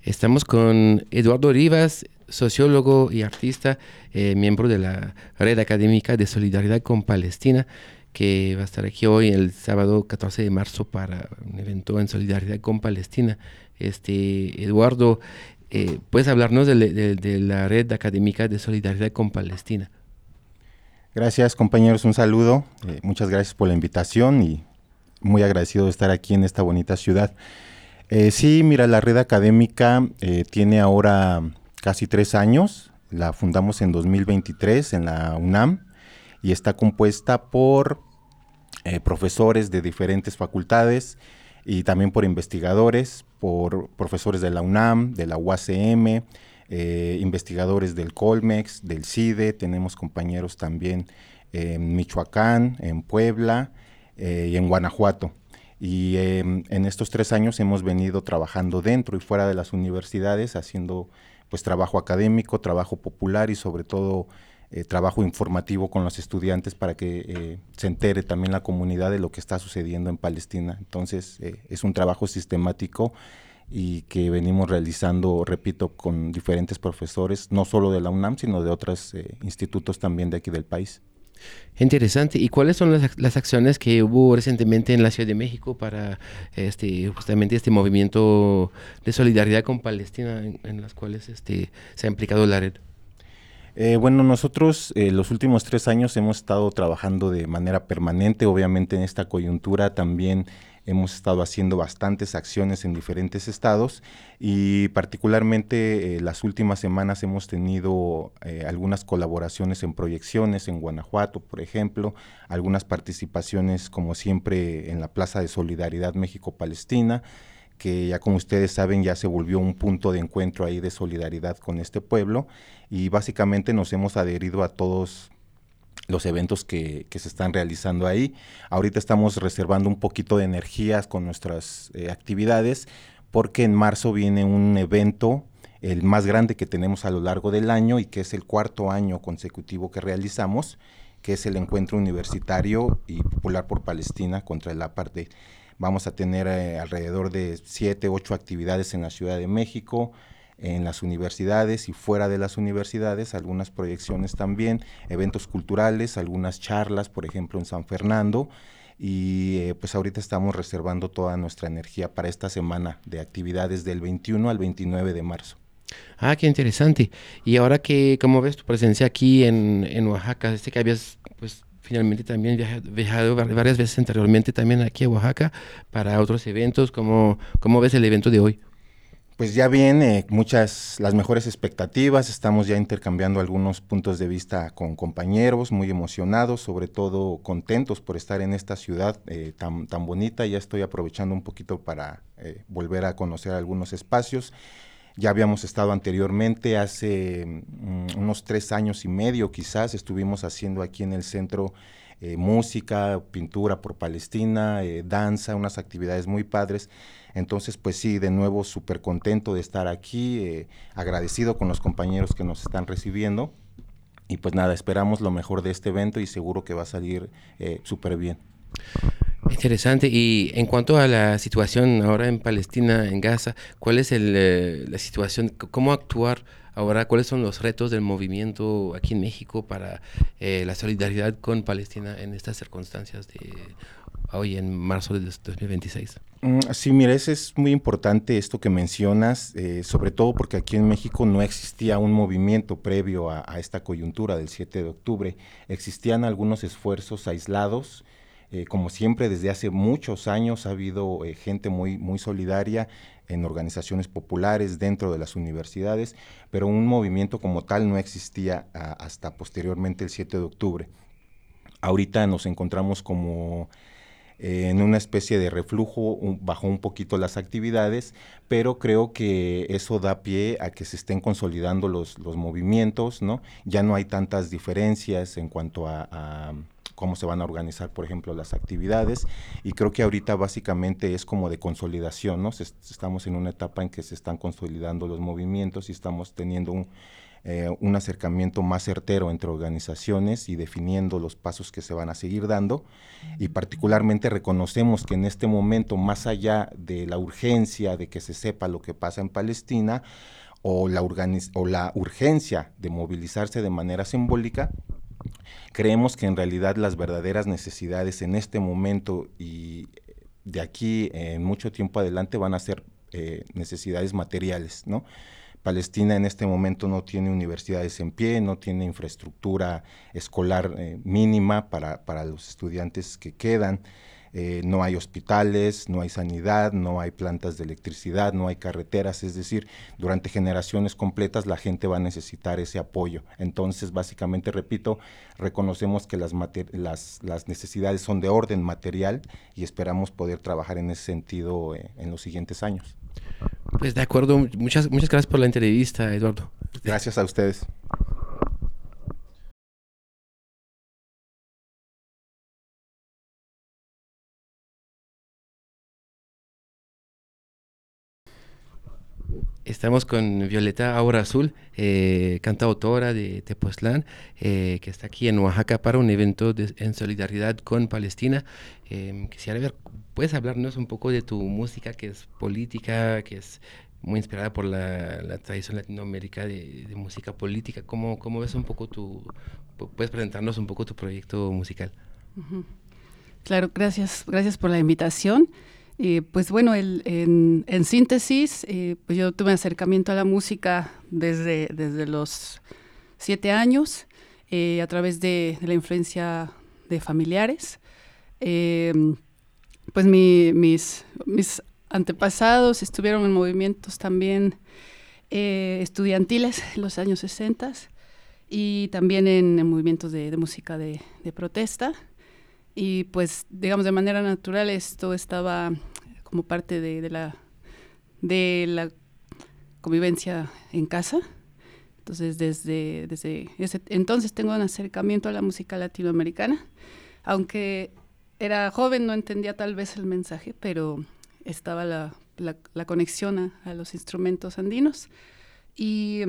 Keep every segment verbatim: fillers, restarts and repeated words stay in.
Estamos con Eduardo Rivas, sociólogo y artista, eh, miembro de la Red Académica de Solidaridad con Palestina, que va a estar aquí hoy, el sábado catorce de marzo, para un evento en solidaridad con Palestina. Este, Eduardo, eh, ¿puedes hablarnos de, de- de la Red Académica de Solidaridad con Palestina? Gracias, compañeros, un saludo. Eh, muchas gracias por la invitación y muy agradecido de estar aquí en esta bonita ciudad. Eh, sí, mira, la red académica eh, tiene ahora casi tres años. La fundamos en dos mil veintitrés en la UNAM y está compuesta por eh, profesores de diferentes facultades y también por investigadores, por profesores de la UNAM, de la U A C M, eh, investigadores del Colmex, del CIDE, tenemos compañeros también en Michoacán, en Puebla eh, y en Guanajuato. Y eh, en estos tres años hemos venido trabajando dentro y fuera de las universidades, haciendo pues trabajo académico, trabajo popular y sobre todo eh, trabajo informativo con los estudiantes para que eh, se entere también la comunidad de lo que está sucediendo en Palestina. Entonces eh, es un trabajo sistemático y que venimos realizando, repito, con diferentes profesores, no solo de la UNAM, sino de otros eh, institutos también de aquí del país. Interesante. ¿Y cuáles son las, ac- las acciones que hubo recientemente en la Ciudad de México para este, justamente este movimiento de solidaridad con Palestina en, en las cuales este, se ha implicado la red? Eh, bueno, nosotros eh, los últimos tres años hemos estado trabajando de manera permanente, obviamente en esta coyuntura también hemos estado haciendo bastantes acciones en diferentes estados y particularmente eh, las últimas semanas hemos tenido eh, algunas colaboraciones en proyecciones en Guanajuato, por ejemplo, algunas participaciones como siempre en la Plaza de Solidaridad México-Palestina, que ya como ustedes saben ya se volvió un punto de encuentro ahí de solidaridad con este pueblo y básicamente nos hemos adherido a todos los eventos que, que se están realizando ahí. Ahorita estamos reservando un poquito de energías con nuestras eh, actividades porque en marzo viene un evento, el más grande que tenemos a lo largo del año y que es el cuarto año consecutivo que realizamos, que es el Encuentro Universitario y Popular por Palestina contra el Apartheid. Vamos a tener eh, alrededor de siete, ocho actividades en la Ciudad de México, en las universidades y fuera de las universidades, algunas proyecciones también, eventos culturales, algunas charlas, por ejemplo, en San Fernando. Y eh, pues ahorita estamos reservando toda nuestra energía para esta semana de actividades del veintiuno al veintinueve de marzo. Ah, qué interesante. Y ahora que, ¿cómo ves tu presencia aquí en, en Oaxaca? Este que habías, pues, finalmente también viaja- viajado var- varias veces anteriormente también aquí a Oaxaca para otros eventos. ¿Cómo, cómo ves el evento de hoy? Pues ya viene muchas, las mejores expectativas, estamos ya intercambiando algunos puntos de vista con compañeros, muy emocionados, sobre todo contentos por estar en esta ciudad eh, tan, tan bonita. Ya estoy aprovechando un poquito para eh, volver a conocer algunos espacios. Ya habíamos estado anteriormente, hace mm, unos tres años y medio quizás, estuvimos haciendo aquí en el centro eh, música, pintura por Palestina, eh, danza, unas actividades muy padres. Entonces, pues sí, de nuevo súper contento de estar aquí, eh, agradecido con los compañeros que nos están recibiendo. Y pues nada, esperamos lo mejor de este evento y seguro que va a salir eh, súper bien. Interesante. Y en cuanto a la situación ahora en Palestina, en Gaza, ¿cuál es el, eh, la situación? C- ¿Cómo actuar ahora? ¿Cuáles son los retos del movimiento aquí en México para eh, la solidaridad con Palestina en estas circunstancias de hoy en marzo de dos mil veintiséis? Mm, Sí, mira, ese es muy importante esto que mencionas, eh, sobre todo porque aquí en México no existía un movimiento previo a, a esta coyuntura del siete de octubre. Existían algunos esfuerzos aislados, eh, como siempre desde hace muchos años ha habido eh, gente muy, muy solidaria en organizaciones populares dentro de las universidades, pero un movimiento como tal no existía a- hasta posteriormente el siete de octubre. Ahorita nos encontramos como eh, en una especie de reflujo, un, bajó un poquito las actividades, pero creo que eso da pie a que se estén consolidando los, los movimientos, ¿no? Ya no hay tantas diferencias en cuanto a, a cómo se van a organizar, por ejemplo, las actividades, y creo que ahorita básicamente es como de consolidación, ¿no? Se, estamos en una etapa en que se están consolidando los movimientos y estamos teniendo un, eh, un acercamiento más certero entre organizaciones y definiendo los pasos que se van a seguir dando. Y particularmente reconocemos que en este momento, más allá de la urgencia de que se sepa lo que pasa en Palestina, o la, o la urgencia de movilizarse de manera simbólica, creemos que en realidad las verdaderas necesidades en este momento y de aquí en mucho tiempo adelante van a ser eh, necesidades materiales, ¿no? Palestina en este momento no tiene universidades en pie, no tiene infraestructura escolar eh, mínima para, para los estudiantes que quedan. Eh, no hay hospitales, no hay sanidad, no hay plantas de electricidad, no hay carreteras, es decir, durante generaciones completas la gente va a necesitar ese apoyo. Entonces, básicamente, repito, reconocemos que las, las, las necesidades son de orden material y esperamos poder trabajar en ese sentido eh, en los siguientes años. Pues de acuerdo, muchas, muchas gracias por la entrevista, Eduardo. Gracias a ustedes. Estamos con Violeta Aura Azul, eh, cantautora de Tepoztlán, eh, que está aquí en Oaxaca para un evento de, en solidaridad con Palestina. Eh, quisiera ver, ¿puedes hablarnos un poco de tu música, que es política, que es muy inspirada por la, la tradición latinoamericana de, de música política? ¿Cómo, ¿Cómo ves un poco tu, puedes presentarnos un poco tu proyecto musical? Uh-huh. Claro, gracias, gracias por la invitación. Eh, pues bueno, el, en, en síntesis, eh, pues yo tuve acercamiento a la música desde, desde los siete años, eh, a través de, de la influencia de familiares. Eh, pues mi, mis, mis antepasados estuvieron en movimientos también eh, estudiantiles en los años sesenta y también en, en movimientos de, de música de, de protesta. Y pues, digamos, de manera natural esto estaba como parte de, de, la, de la convivencia en casa. Entonces, desde, desde ese entonces tengo un acercamiento a la música latinoamericana. Aunque era joven, no entendía tal vez el mensaje, pero estaba la, la, la conexión a, a los instrumentos andinos. Y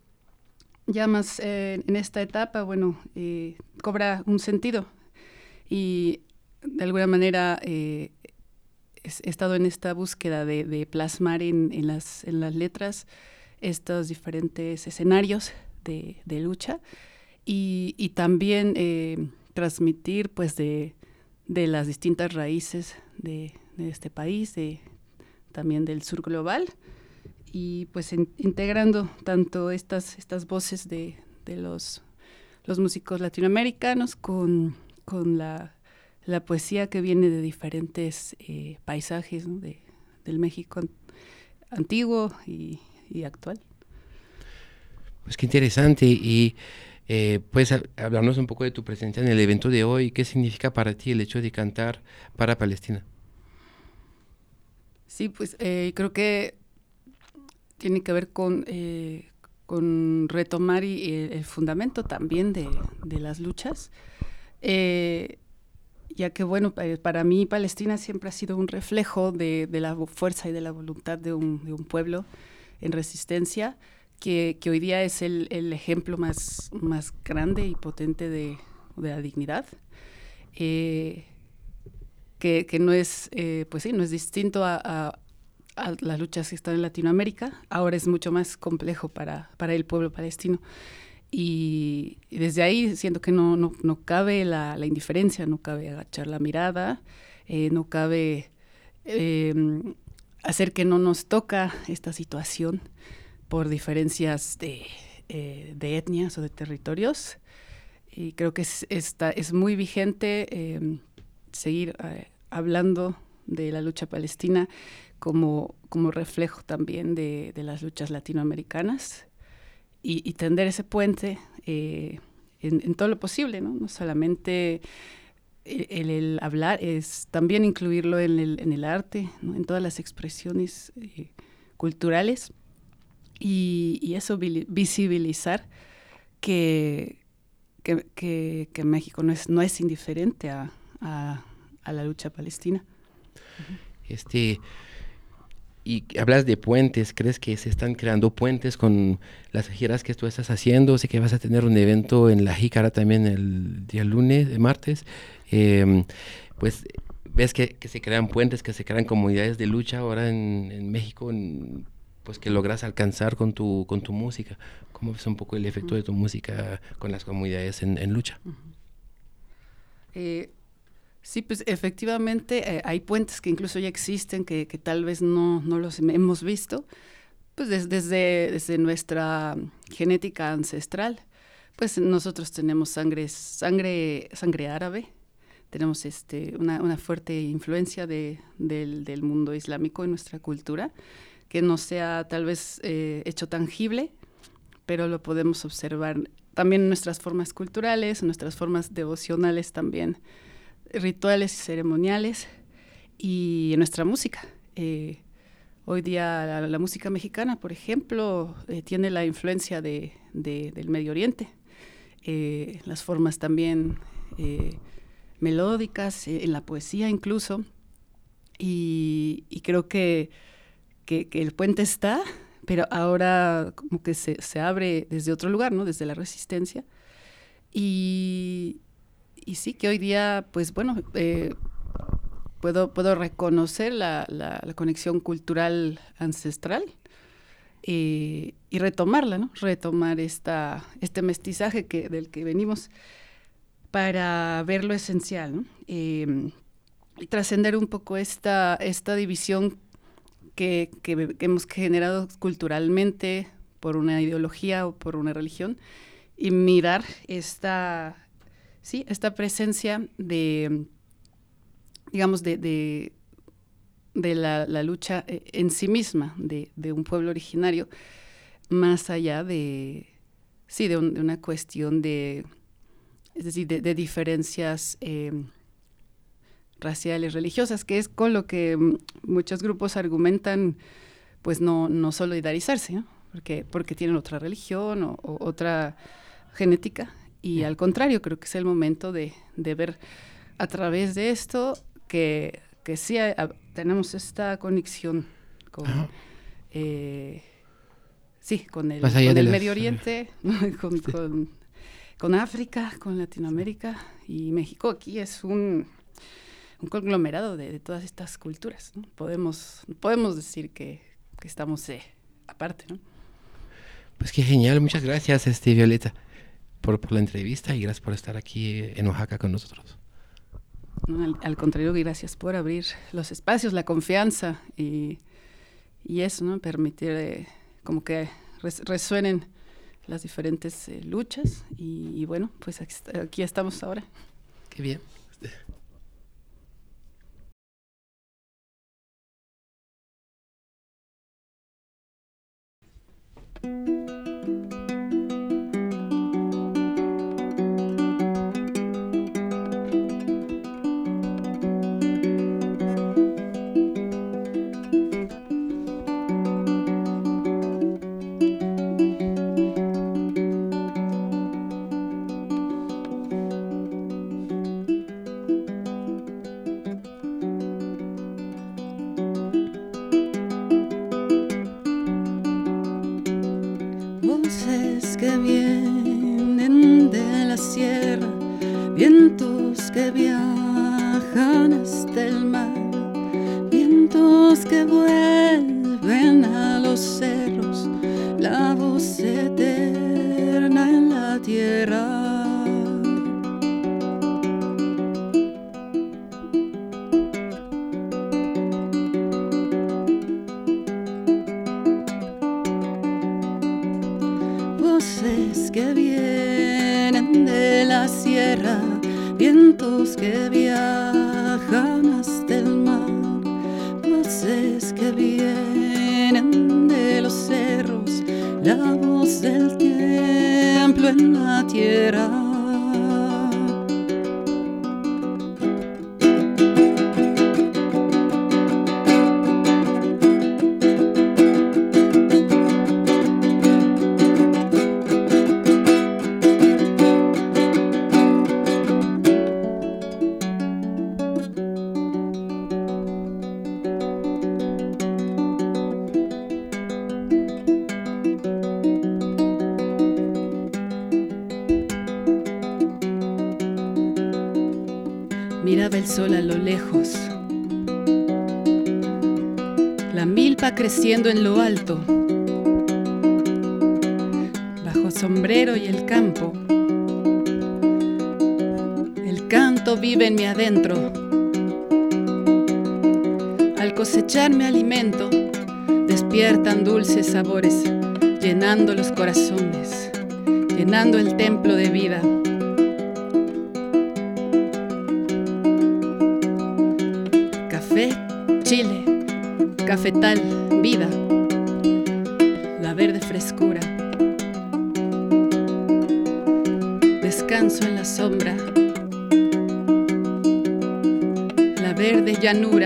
ya más eh, en esta etapa, bueno, eh, cobra un sentido. Y de alguna manera eh, he estado en esta búsqueda de, de plasmar en, en, las, en las letras estos diferentes escenarios de, de lucha y, y también eh, transmitir pues de, de las distintas raíces de, de este país, de, también del sur global y pues en, integrando tanto estas, estas voces de, de los, los músicos latinoamericanos con... con la, la poesía que viene de diferentes eh, paisajes, ¿no? de, del México an- antiguo y, y actual. Pues qué interesante. Y eh, puedes hablarnos un poco de tu presencia en el evento de hoy. ¿Qué significa para ti el hecho de cantar para Palestina? Sí, pues eh, creo que tiene que ver con, eh, con retomar y, y el fundamento también de, de las luchas. Eh, ya que, bueno, para mí Palestina siempre ha sido un reflejo de, de la fuerza y de la voluntad de un, de un pueblo en resistencia, que, que hoy día es el, el ejemplo más, más grande y potente de, de la dignidad, eh, que, que no es, eh, pues sí, no es distinto a, a, a las luchas que están en Latinoamérica. Ahora es mucho más complejo para, para el pueblo palestino. Y, y desde ahí siento que no, no, no cabe la, la indiferencia, no cabe agachar la mirada, eh, no cabe eh, hacer que no nos toca esta situación por diferencias de, eh, de etnias o de territorios. Y creo que es, está, es muy vigente eh, seguir eh, hablando de la lucha palestina como, como reflejo también de, de las luchas latinoamericanas. Y, y tender ese puente eh, en, en todo lo posible, ¿no? No solamente el, el hablar, es también incluirlo en el, en el arte, ¿no? En todas las expresiones eh, culturales y, y eso visibilizar que, que, que, que México no es, no es indiferente a, a, a la lucha palestina. Este... y hablas de puentes, ¿crees que se están creando puentes con las giras que tú estás haciendo? Sé que vas a tener un evento en La Jícara también el día lunes, el martes. Eh, pues ves que, que se crean puentes, que se crean comunidades de lucha ahora en, en México, en, pues que logras alcanzar con tu, con tu música. ¿Cómo ves un poco el efecto de tu música con las comunidades en, en lucha? Uh-huh. eh, Sí, pues efectivamente eh, hay puentes que incluso ya existen, que, que tal vez no, no los hemos visto, pues des, desde, desde nuestra genética ancestral. Pues nosotros tenemos sangre, sangre, sangre árabe, tenemos este, una, una fuerte influencia de, del, del mundo islámico en nuestra cultura, que no se ha tal vez eh, hecho tangible, pero lo podemos observar también en nuestras formas culturales, en nuestras formas devocionales también, rituales y ceremoniales, y en nuestra música. Eh, hoy día la, la música mexicana, por ejemplo, eh, tiene la influencia de, de, del Medio Oriente. Eh, las formas también eh, melódicas, eh, en la poesía incluso. Y, y creo que, que, que el puente está, pero ahora como que se, se abre desde otro lugar, ¿no? Desde la resistencia. Y... Y sí, que hoy día, pues bueno, eh, puedo, puedo reconocer la, la, la conexión cultural ancestral eh, y retomarla, ¿no? Retomar esta, este mestizaje que, del que venimos para ver lo esencial, ¿no? Eh, y trascender un poco esta, esta división que, que, que hemos generado culturalmente por una ideología o por una religión y mirar esta... Sí, esta presencia de, digamos, de, de, de la, la lucha en sí misma de, de un pueblo originario, más allá de, sí, de, un, de una cuestión de, es decir, de, de diferencias eh, raciales, religiosas, que es con lo que muchos grupos argumentan, pues no, no solidarizarse, ¿no? Porque, porque tienen otra religión o, o otra genética. Y al contrario, creo que es el momento de, de ver a través de esto que, que sí hay, a, tenemos esta conexión con, eh, sí, con el, con el las... Medio Oriente, ¿no? con, sí. con, con África, con Latinoamérica y México. Aquí es un, un conglomerado de, de todas estas culturas, ¿no? Podemos, podemos decir que, que estamos eh, aparte, ¿no? Pues qué genial, muchas gracias, este, Violeta. Por, por la entrevista y gracias por estar aquí en Oaxaca con nosotros. No, al, al contrario, gracias por abrir los espacios, la confianza y, y eso, ¿no? Permitir eh, como que res, resuenen las diferentes eh, luchas y, y bueno, pues aquí, aquí estamos ahora. Qué bien. Que vienen de la sierra, vientos que viajan hasta el mar, vientos que vuelven a los cerros, la voz eterna en la tierra. Que vienen de la sierra, vientos que viajan hasta el mar, voces que vienen de los cerros, la voz del templo en la tierra. brillaba el sol a lo lejos. La milpa creciendo en lo alto, bajo sombrero y el campo. El canto vive en mi adentro. Al cosechar mi alimento, despiertan dulces sabores, llenando los corazones, llenando el templo de vida. Café, chile, cafetal, vida, la verde frescura. Descanso en la sombra, la verde llanura.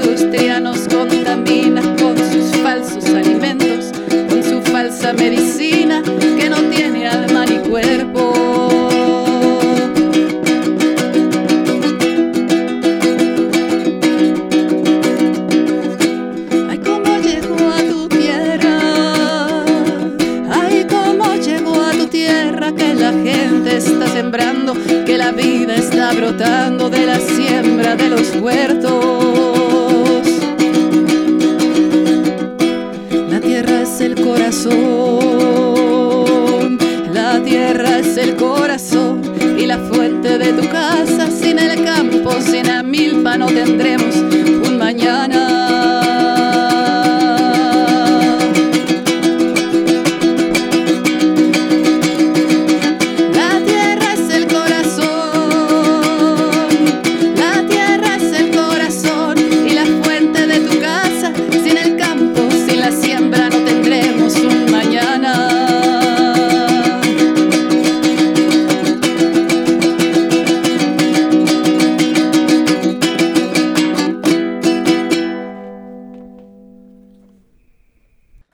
Medicina.